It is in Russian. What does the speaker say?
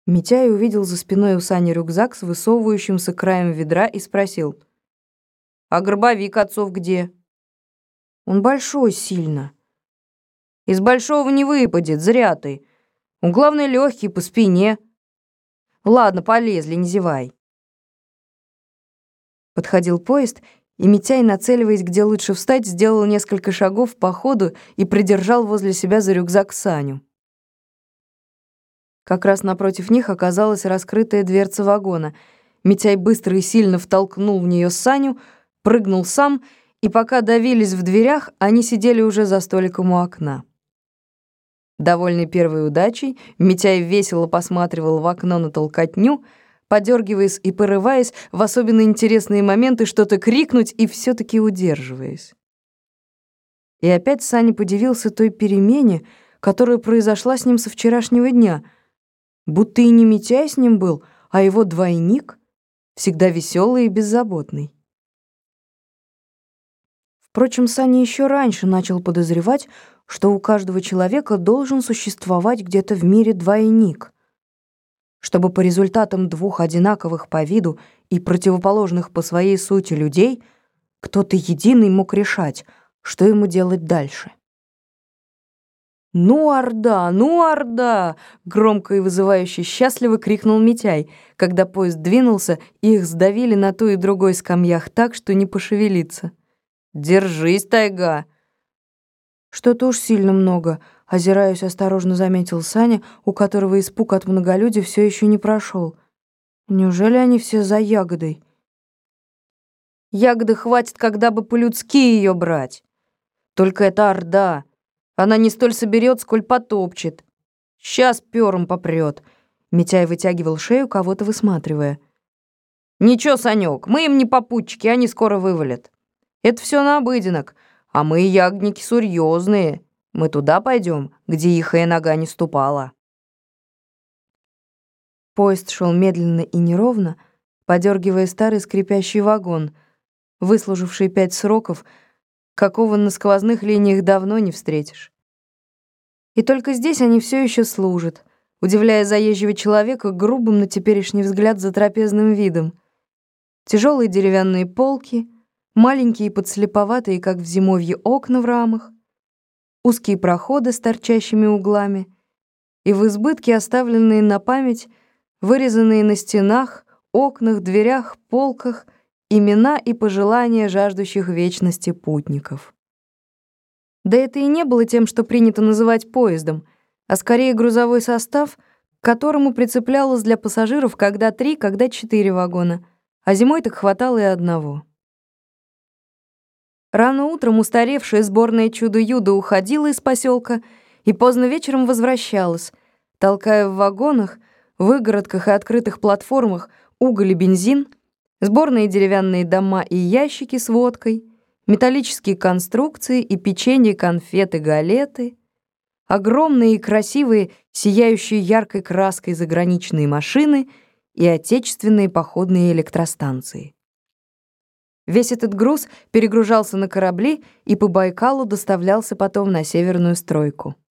Митяй увидел за спиной у Сани рюкзак с высовывающимся краем ведра и спросил: «А гробовик отцов где?» «Он большой сильно». «Из большого не выпадет, зря ты. Он, главное, легкий, по спине. Ладно, полезли, не зевай». Подходил поезд, и Митяй, нацеливаясь, где лучше встать, сделал несколько шагов по ходу и придержал возле себя за рюкзак Саню. Как раз напротив них оказалась раскрытая дверца вагона. Митяй быстро и сильно втолкнул в нее Саню, прыгнул сам, и пока давились в дверях, они сидели уже за столиком у окна. Довольный первой удачей, Митяй весело посматривал в окно на толкотню, подергиваясь и порываясь в особенно интересные моменты что-то крикнуть и все-таки удерживаясь. И опять Саня подивился той перемене, которая произошла с ним со вчерашнего дня, будто и не Митяй с ним был, а его двойник, всегда веселый и беззаботный. Впрочем, Саня еще раньше начал подозревать, что у каждого человека должен существовать где-то в мире двойник, чтобы по результатам двух одинаковых по виду и противоположных по своей сути людей кто-то единый мог решать, что ему делать дальше. «Ну, Орда! Ну, Орда!» — громко и вызывающе счастливо крикнул Митяй, когда поезд двинулся, и их сдавили на той и другой скамьях так, что не пошевелиться. «Держись, тайга!» «Что-то уж сильно много», — озираясь, осторожно заметил Саня, у которого испуг от многолюдия все еще не прошел. «Неужели они все за ягодой?» «Ягоды хватит, когда бы по-людски ее брать. Только это Орда. Она не столь соберет, сколь потопчет. Сейчас пером попрет». Митяй вытягивал шею, кого-то высматривая. «Ничего, Санек, мы им не попутчики, они скоро вывалят. Это все на обыденок, а мы ягодники серьезные. Мы туда пойдем, где ихая нога не ступала». Поезд шел медленно и неровно, подергивая старый скрипящий вагон, выслуживший 5 сроков, какого на сквозных линиях давно не встретишь. И только здесь они все еще служат, удивляя заезжего человека грубым на теперешний взгляд затрапезным видом. Тяжелые деревянные полки, маленькие подслеповатые, как в зимовье, окна в рамах, узкие проходы с торчащими углами и в избытке оставленные на память, вырезанные на стенах, окнах, дверях, полках имена и пожелания жаждущих вечности путников. Да это и не было тем, что принято называть поездом, а скорее грузовой состав, к которому прицеплялось для пассажиров когда 3, когда 4 вагона, а зимой так хватало и одного. Рано утром устаревшее сборное чудо-юдо уходило из поселка и поздно вечером возвращалось, толкая в вагонах, выгородках и открытых платформах уголь и бензин, сборные деревянные дома и ящики с водкой, металлические конструкции и печенье, конфеты, галеты, огромные и красивые, сияющие яркой краской заграничные машины и отечественные походные электростанции. Весь этот груз перегружался на корабли и по Байкалу доставлялся потом на северную стройку.